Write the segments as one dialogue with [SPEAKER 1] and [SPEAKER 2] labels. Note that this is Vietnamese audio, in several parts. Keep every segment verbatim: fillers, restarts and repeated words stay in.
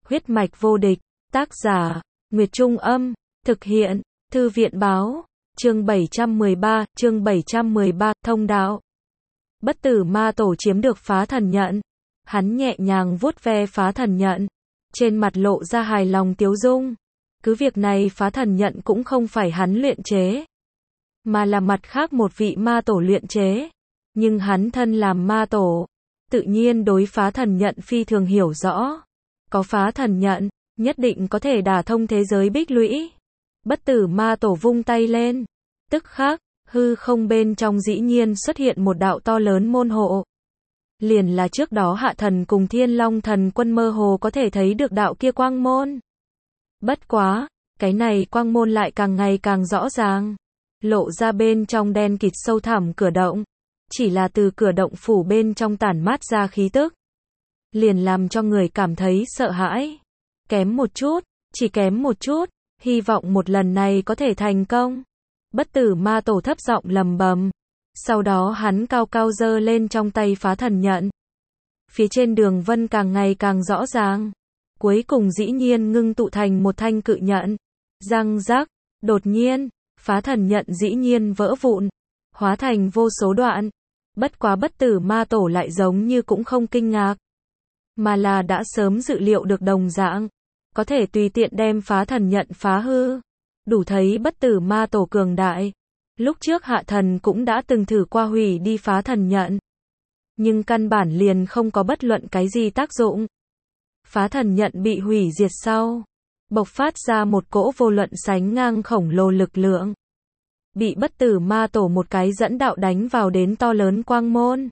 [SPEAKER 1] Huyết mạch vô địch, tác giả, Nguyệt Trung Âm, thực hiện, Thư viện Báo, chương bảy trăm mười ba, chương bảy trăm mười ba, thông đạo. Bất tử ma tổ chiếm được phá thần nhận. Hắn nhẹ nhàng vuốt ve phá thần nhận. Trên mặt lộ ra hài lòng tiếu dung. Cứ việc này phá thần nhận cũng không phải hắn luyện chế, mà là mặt khác một vị ma tổ luyện chế. Nhưng hắn thân làm ma tổ, tự nhiên đối phá thần nhận phi thường hiểu rõ. Có phá thần nhận, nhất định có thể đả thông thế giới bích lũy. Bất tử ma tổ vung tay lên. Tức khắc, hư không bên trong dĩ nhiên xuất hiện một đạo to lớn môn hộ. Liền là trước đó Hạ Thần cùng Thiên Long Thần Quân mơ hồ có thể thấy được đạo kia quang môn. Bất quá, cái này quang môn lại càng ngày càng rõ ràng. Lộ ra bên trong đen kịt sâu thẳm cửa động. Chỉ là từ cửa động phủ bên trong tản mát ra khí tức, liền làm cho người cảm thấy sợ hãi. Kém một chút, chỉ kém một chút, hy vọng một lần này có thể thành công. Bất tử ma tổ thấp giọng lầm bầm. Sau đó hắn cao cao giơ lên trong tay phá thần nhận. Phía trên đường vân càng ngày càng rõ ràng. Cuối cùng dĩ nhiên ngưng tụ thành một thanh cự nhận. Răng rắc, đột nhiên, phá thần nhận dĩ nhiên vỡ vụn, hóa thành vô số đoạn. Bất quá bất tử ma tổ lại giống như cũng không kinh ngạc, mà là đã sớm dự liệu được đồng dạng, có thể tùy tiện đem phá thần nhận phá hư. Đủ thấy bất tử ma tổ cường đại. Lúc trước Hạ Thần cũng đã từng thử qua hủy đi phá thần nhận, nhưng căn bản liền không có bất luận cái gì tác dụng. Phá thần nhận bị hủy diệt sau, bộc phát ra một cỗ vô luận sánh ngang khổng lồ lực lượng. Bị bất tử ma tổ một cái dẫn đạo đánh vào đến to lớn quang môn.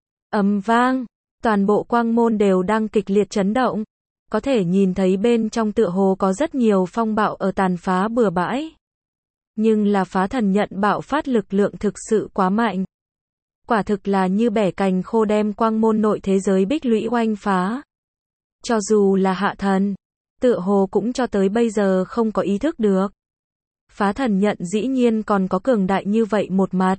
[SPEAKER 1] Ầm vang, toàn bộ quang môn đều đang kịch liệt chấn động. Có thể nhìn thấy bên trong tựa hồ có rất nhiều phong bạo ở tàn phá bừa bãi. Nhưng là phá thần nhận bạo phát lực lượng thực sự quá mạnh. Quả thực là như bẻ cành khô đem quang môn nội thế giới bích lũy oanh phá. Cho dù là Hạ Thần, tựa hồ cũng cho tới bây giờ không có ý thức được. Phá thần nhận dĩ nhiên còn có cường đại như vậy một mặt.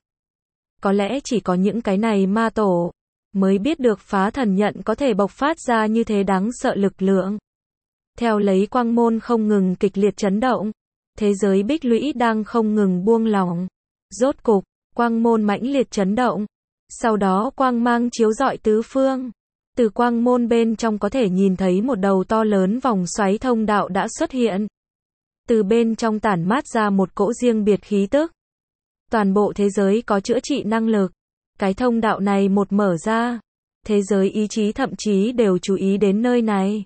[SPEAKER 1] Có lẽ chỉ có những cái này ma tổ mới biết được phá thần nhận có thể bộc phát ra như thế đáng sợ lực lượng. Theo lấy quang môn không ngừng kịch liệt chấn động, thế giới bích lũy đang không ngừng buông lỏng. Rốt cục, quang môn mãnh liệt chấn động. Sau đó quang mang chiếu rọi tứ phương. Từ quang môn bên trong có thể nhìn thấy một đầu to lớn vòng xoáy thông đạo đã xuất hiện. Từ bên trong tản mát ra một cỗ riêng biệt khí tức. Toàn bộ thế giới có chữa trị năng lực. Cái thông đạo này một mở ra, thế giới ý chí thậm chí đều chú ý đến nơi này.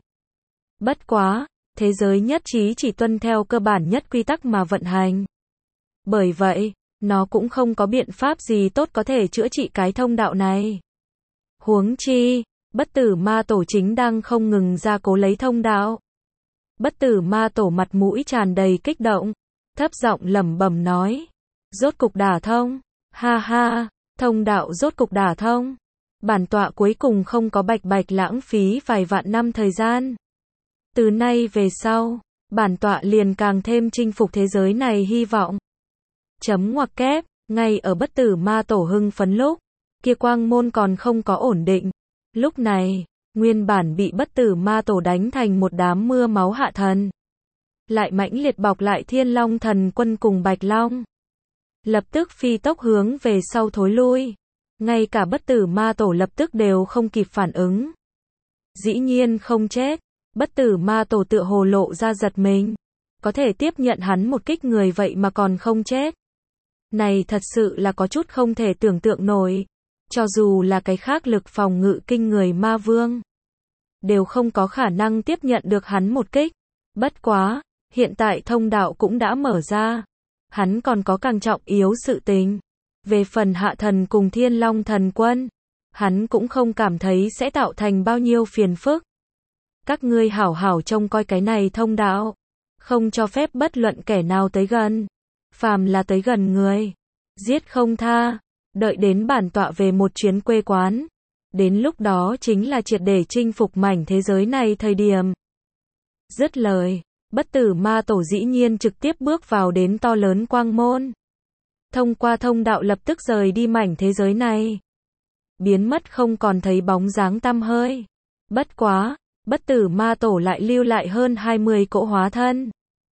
[SPEAKER 1] Bất quá, thế giới nhất trí chỉ tuân theo cơ bản nhất quy tắc mà vận hành. Bởi vậy, nó cũng không có biện pháp gì tốt có thể chữa trị cái thông đạo này. Huống chi, bất tử ma tổ chính đang không ngừng ra cố lấy thông đạo. Bất tử ma tổ mặt mũi tràn đầy kích động, thấp giọng lẩm bẩm nói. Rốt cục đả thông, ha ha, thông đạo rốt cục đả thông. Bản tọa cuối cùng không có bạch bạch lãng phí vài vạn năm thời gian. Từ nay về sau, bản tọa liền càng thêm chinh phục thế giới này hy vọng. Chấm ngoặc kép, ngay ở bất tử ma tổ hưng phấn lúc, kia quang môn còn không có ổn định. Lúc này, nguyên bản bị bất tử ma tổ đánh thành một đám mưa máu Hạ Thần, lại mãnh liệt bọc lại Thiên Long Thần Quân cùng Bạch Long. Lập tức phi tốc hướng về sau thối lui. Ngay cả bất tử ma tổ lập tức đều không kịp phản ứng. Dĩ nhiên không chết. Bất tử ma tổ tựa hồ lộ ra giật mình. Có thể tiếp nhận hắn một kích người vậy mà còn không chết. Này thật sự là có chút không thể tưởng tượng nổi. Cho dù là cái khác lực phòng ngự kinh người ma vương, đều không có khả năng tiếp nhận được hắn một kích. Bất quá, hiện tại thông đạo cũng đã mở ra. Hắn còn có càng trọng yếu sự tình. Về phần Hạ Thần cùng Thiên Long Thần Quân, hắn cũng không cảm thấy sẽ tạo thành bao nhiêu phiền phức. Các ngươi hảo hảo trông coi cái này thông đạo, không cho phép bất luận kẻ nào tới gần. Phàm là tới gần người, giết không tha. Đợi đến bản tọa về một chuyến quê quán, đến lúc đó chính là triệt để chinh phục mảnh thế giới này thời điểm. Dứt lời, bất tử ma tổ dĩ nhiên trực tiếp bước vào đến to lớn quang môn. Thông qua thông đạo lập tức rời đi mảnh thế giới này. Biến mất không còn thấy bóng dáng tăm hơi. Bất quá, Bất tử ma tổ lại lưu lại hơn hai mươi cỗ hóa thân.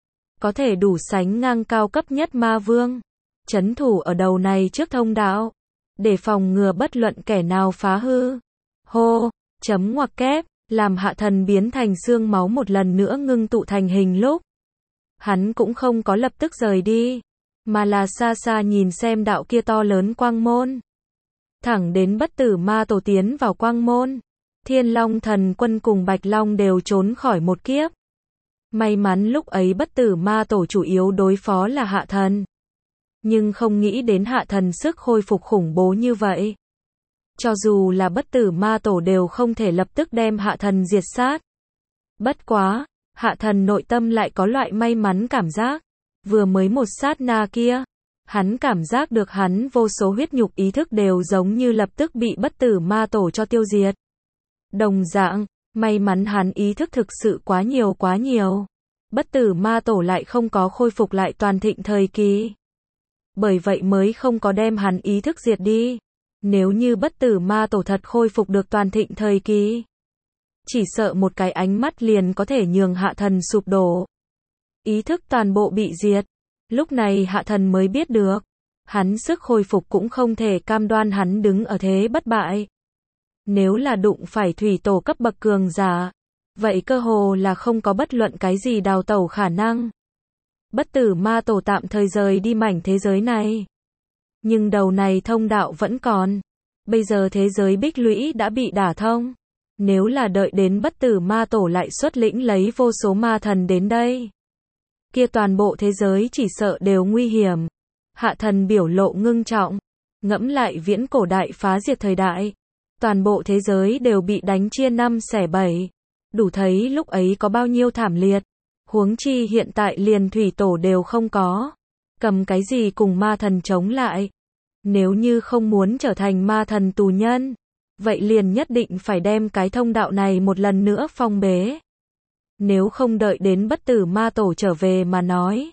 [SPEAKER 1] Có thể đủ sánh ngang cao cấp nhất ma vương. Chấn thủ ở đầu này trước thông đạo. Để phòng ngừa bất luận kẻ nào phá hư. Hô, chấm ngoặc kép, làm hạ thần biến thành xương máu một lần nữa ngưng tụ thành hình lúc. Hắn cũng không có lập tức rời đi, mà là xa xa nhìn xem đạo kia to lớn quang môn. Thẳng đến bất tử ma tổ tiến vào quang môn. Thiên Long Thần Quân cùng Bạch Long đều trốn khỏi một kiếp. May mắn lúc ấy bất tử ma tổ chủ yếu đối phó là hạ thần. Nhưng không nghĩ đến hạ thần sức khôi phục khủng bố như vậy. Cho dù là bất tử ma tổ đều không thể lập tức đem hạ thần diệt sát. Bất quá, hạ thần nội tâm lại có loại may mắn cảm giác. Vừa mới một sát na kia, hắn cảm giác được hắn vô số huyết nhục ý thức đều giống như lập tức bị bất tử ma tổ cho tiêu diệt. Đồng dạng, may mắn hắn ý thức thực sự quá nhiều quá nhiều. Bất tử ma tổ lại không có khôi phục lại toàn thịnh thời kỳ. Bởi vậy mới không có đem hắn ý thức diệt đi. Nếu như bất tử ma tổ thật khôi phục được toàn thịnh thời kỳ, chỉ sợ một cái ánh mắt liền có thể nhường hạ thần sụp đổ. Ý thức toàn bộ bị diệt. Lúc này hạ thần mới biết được. Hắn sức khôi phục cũng không thể cam đoan hắn đứng ở thế bất bại. Nếu là đụng phải thủy tổ cấp bậc cường giả, vậy cơ hồ là không có bất luận cái gì đào tẩu khả năng. Bất tử ma tổ tạm thời rời đi mảnh thế giới này. Nhưng đầu này thông đạo vẫn còn. Bây giờ thế giới bích lũy đã bị đả thông. Nếu là đợi đến bất tử ma tổ lại xuất lĩnh lấy vô số ma thần đến đây, kia toàn bộ thế giới chỉ sợ đều nguy hiểm. Hạ thần biểu lộ ngưng trọng. Ngẫm lại viễn cổ đại phá diệt thời đại. Toàn bộ thế giới đều bị đánh chia năm xẻ bảy. Đủ thấy lúc ấy có bao nhiêu thảm liệt. Huống chi hiện tại liền thủy tổ đều không có. Cầm cái gì cùng ma thần chống lại. Nếu như không muốn trở thành ma thần tù nhân, vậy liền nhất định phải đem cái thông đạo này một lần nữa phong bế. Nếu không đợi đến bất tử ma tổ trở về mà nói,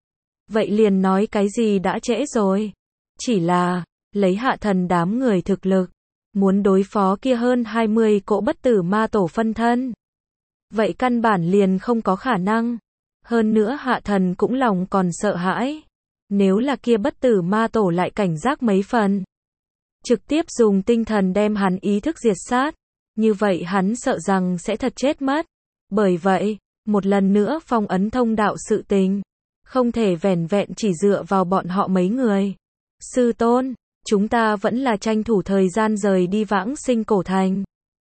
[SPEAKER 1] vậy liền nói cái gì đã trễ rồi. Chỉ là, lấy hạ thần đám người thực lực, muốn đối phó kia hơn hai mươi cỗ bất tử ma tổ phân thân, vậy căn bản liền không có khả năng. Hơn nữa hạ thần cũng lòng còn sợ hãi. Nếu là kia bất tử ma tổ lại cảnh giác mấy phần, trực tiếp dùng tinh thần đem hắn ý thức diệt sát, như vậy hắn sợ rằng sẽ thật chết mất. Bởi vậy, một lần nữa phong ấn thông đạo sự tình, không thể vẻn vẹn chỉ dựa vào bọn họ mấy người. Sư tôn, chúng ta vẫn là tranh thủ thời gian rời đi Vãng Sinh Cổ Thành.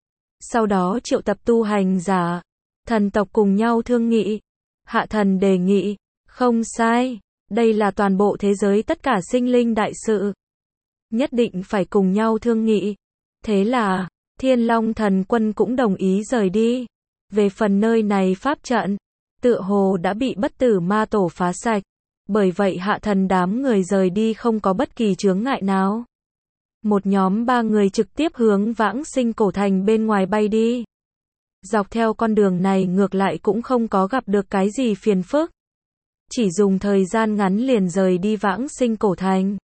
[SPEAKER 1] Sau đó triệu tập tu hành giả, thần tộc cùng nhau thương nghị. Hạ thần đề nghị, không sai, đây là toàn bộ thế giới tất cả sinh linh đại sự. Nhất định phải cùng nhau thương nghị. Thế là, Thiên Long Thần Quân cũng đồng ý rời đi. Về phần nơi này pháp trận, tựa hồ đã bị bất tử ma tổ phá sạch. Bởi vậy hạ thần đám người rời đi không có bất kỳ chướng ngại nào. Một nhóm ba người trực tiếp hướng Vãng Sinh Cổ Thành bên ngoài bay đi. Dọc theo con đường này ngược lại cũng không có gặp được cái gì phiền phức. Chỉ dùng thời gian ngắn liền rời đi Vãng Sinh Cổ Thành.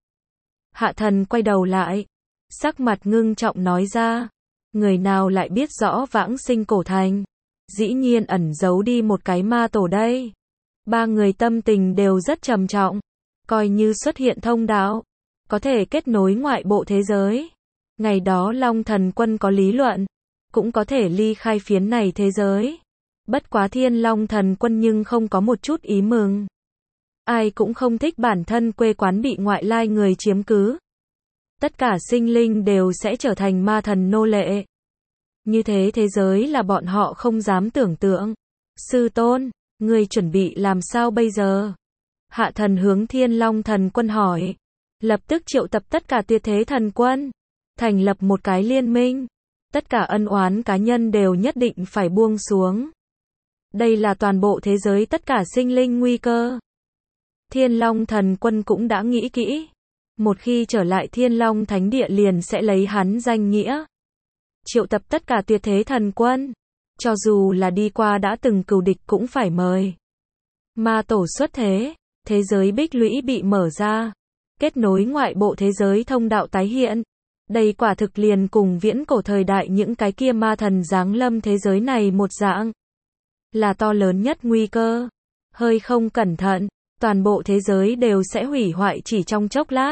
[SPEAKER 1] Hạ thần quay đầu lại, sắc mặt ngưng trọng nói ra, người nào lại biết rõ Vãng Sinh Cổ Thành, dĩ nhiên ẩn giấu đi một cái ma tổ đây. Ba người tâm tình đều rất trầm trọng, coi như xuất hiện thông đạo, có thể kết nối ngoại bộ thế giới. Ngày đó Long Thần Quân có lý luận, cũng có thể ly khai phiến này thế giới. Bất quá Thiên Long Thần Quân nhưng không có một chút ý mừng. Ai cũng không thích bản thân quê quán bị ngoại lai người chiếm cứ. Tất cả sinh linh đều sẽ trở thành ma thần nô lệ. Như thế thế giới là bọn họ không dám tưởng tượng. Sư tôn, ngươi chuẩn bị làm sao bây giờ? Hạ thần hướng Thiên Long Thần Quân hỏi. Lập tức triệu tập tất cả tuyệt thế thần quân, thành lập một cái liên minh. Tất cả ân oán cá nhân đều nhất định phải buông xuống. Đây là toàn bộ thế giới tất cả sinh linh nguy cơ. Thiên Long Thần Quân cũng đã nghĩ kỹ. Một khi trở lại Thiên Long Thánh Địa liền sẽ lấy hắn danh nghĩa. Triệu tập tất cả tuyệt thế thần quân. Cho dù là đi qua đã từng cừu địch cũng phải mời. Ma tổ xuất thế. Thế giới bích lũy bị mở ra. Kết nối ngoại bộ thế giới thông đạo tái hiện. Đây quả thực liền cùng viễn cổ thời đại những cái kia ma thần giáng lâm thế giới này một dạng. Là to lớn nhất nguy cơ. Hơi không cẩn thận, toàn bộ thế giới đều sẽ hủy hoại chỉ trong chốc lát.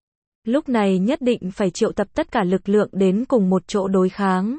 [SPEAKER 1] Lúc này nhất định phải triệu tập tất cả lực lượng đến cùng một chỗ đối kháng.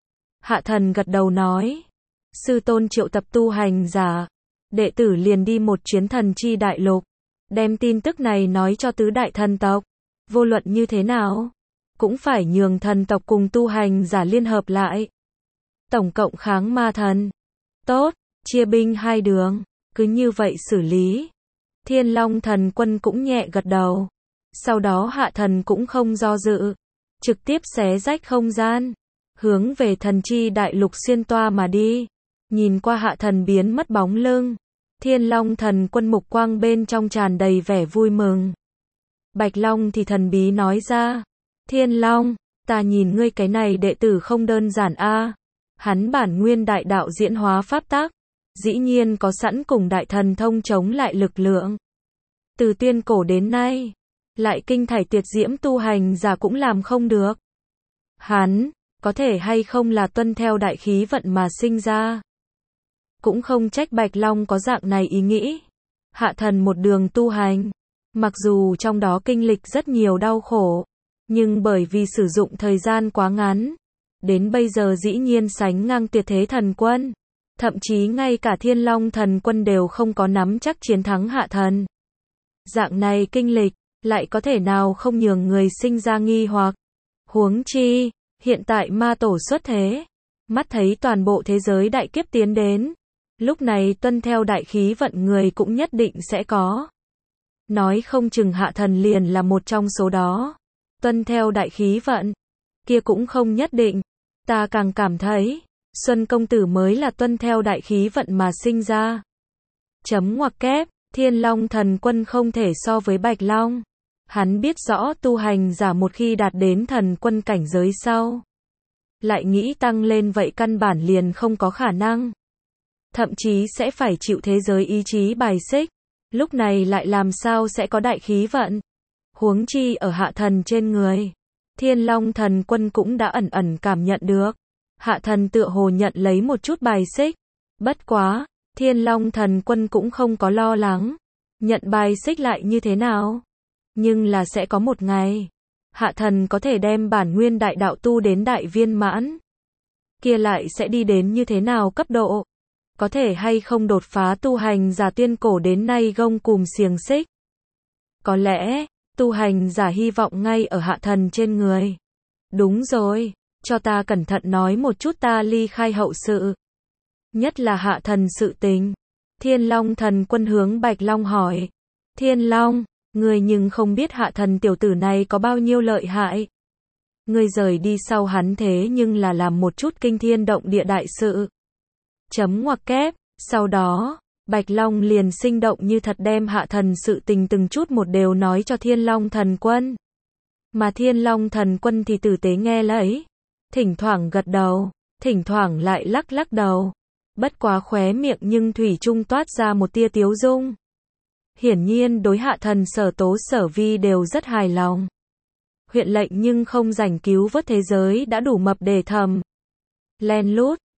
[SPEAKER 1] Hạ thần gật đầu nói. Sư tôn triệu tập tu hành giả. Đệ tử liền đi một chuyến thần chi đại lục. Đem tin tức này nói cho tứ đại thần tộc. Vô luận như thế nào, cũng phải nhường thần tộc cùng tu hành giả liên hợp lại. Tổng cộng kháng ma thần. Tốt, chia binh hai đường, cứ như vậy xử lý. Thiên Long thần quân cũng nhẹ gật đầu. Sau đó hạ thần cũng không do dự. Trực tiếp xé rách không gian. Hướng về thần chi đại lục xuyên toa mà đi. Nhìn qua hạ thần biến mất bóng lưng. Thiên Long thần quân mục quang bên trong tràn đầy vẻ vui mừng. Bạch Long thì thần bí nói ra. Thiên Long, ta nhìn ngươi cái này đệ tử không đơn giản a. Hắn bản nguyên đại đạo diễn hóa pháp tắc. Dĩ nhiên có sẵn cùng đại thần thông chống lại lực lượng. Từ tuyên cổ đến nay, lại kinh thải tuyệt diễm tu hành giả cũng làm không được. Hắn, có thể hay không là tuân theo đại khí vận mà sinh ra. Cũng không trách Bạch Long có dạng này ý nghĩ. Hạ thần một đường tu hành, mặc dù trong đó kinh lịch rất nhiều đau khổ, nhưng bởi vì sử dụng thời gian quá ngắn, đến bây giờ dĩ nhiên sánh ngang tuyệt thế thần quân. Thậm chí ngay cả Thiên Long thần quân đều không có nắm chắc chiến thắng hạ thần. Dạng này kinh lịch, lại có thể nào không nhường người sinh ra nghi hoặc. Huống chi, hiện tại ma tổ xuất thế, mắt thấy toàn bộ thế giới đại kiếp tiến đến. Lúc này tuân theo đại khí vận người cũng nhất định sẽ có. Nói không chừng hạ thần liền là một trong số đó. Tuân theo đại khí vận, kia cũng không nhất định. Ta càng cảm thấy, Xuân công tử mới là tuân theo đại khí vận mà sinh ra. Chấm ngoặc kép, Thiên Long thần quân không thể so với Bạch Long. Hắn biết rõ tu hành giả một khi đạt đến thần quân cảnh giới sau, lại nghĩ tăng lên vậy căn bản liền không có khả năng. Thậm chí sẽ phải chịu thế giới ý chí bài xích. Lúc này lại làm sao sẽ có đại khí vận. Huống chi ở hạ thần trên người. Thiên Long thần quân cũng đã ẩn ẩn cảm nhận được. Hạ thần tựa hồ nhận lấy một chút bài xích. Bất quá, Thiên Long thần quân cũng không có lo lắng. Nhận bài xích lại như thế nào? Nhưng là sẽ có một ngày, hạ thần có thể đem bản nguyên đại đạo tu đến đại viên mãn. Kia lại sẽ đi đến như thế nào cấp độ? Có thể hay không đột phá tu hành giả tuyên cổ đến nay gông cùm xiềng xích? Có lẽ, tu hành giả hy vọng ngay ở hạ thần trên người. Đúng rồi, cho ta cẩn thận nói một chút ta ly khai hậu sự. Nhất là hạ thần sự tình. Thiên Long thần quân hướng Bạch Long hỏi. Thiên Long, ngươi nhưng không biết hạ thần tiểu tử này có bao nhiêu lợi hại. Ngươi rời đi sau hắn thế nhưng là làm một chút kinh thiên động địa đại sự. Chấm ngoặc kép, sau đó, Bạch Long liền sinh động như thật đem hạ thần sự tình từng chút một đều nói cho Thiên Long thần quân. Mà Thiên Long thần quân thì tử tế nghe lấy, thỉnh thoảng gật đầu, thỉnh thoảng lại lắc lắc đầu. Bất quá khóe miệng nhưng thủy chung toát ra một tia tiếu dung. Hiển nhiên đối hạ thần Sở Tố Sở Vi đều rất hài lòng. Huyện lệnh nhưng không rảnh cứu vớt thế giới đã đủ mập để thầm. Len lút,